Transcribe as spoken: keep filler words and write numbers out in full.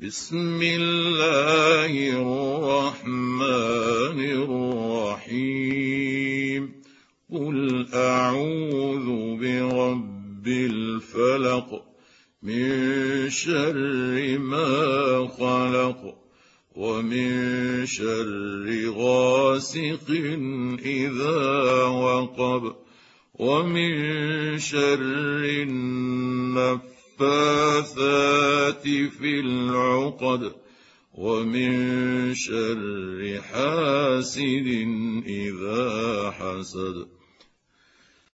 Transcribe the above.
بسم الله الرحمن الرحيم قل أعوذ برب الفلق من شر ما خلق ومن شر غاسق إذا وقب ومن شر النفاثات في العقد ومن شر حاسد إذا حسد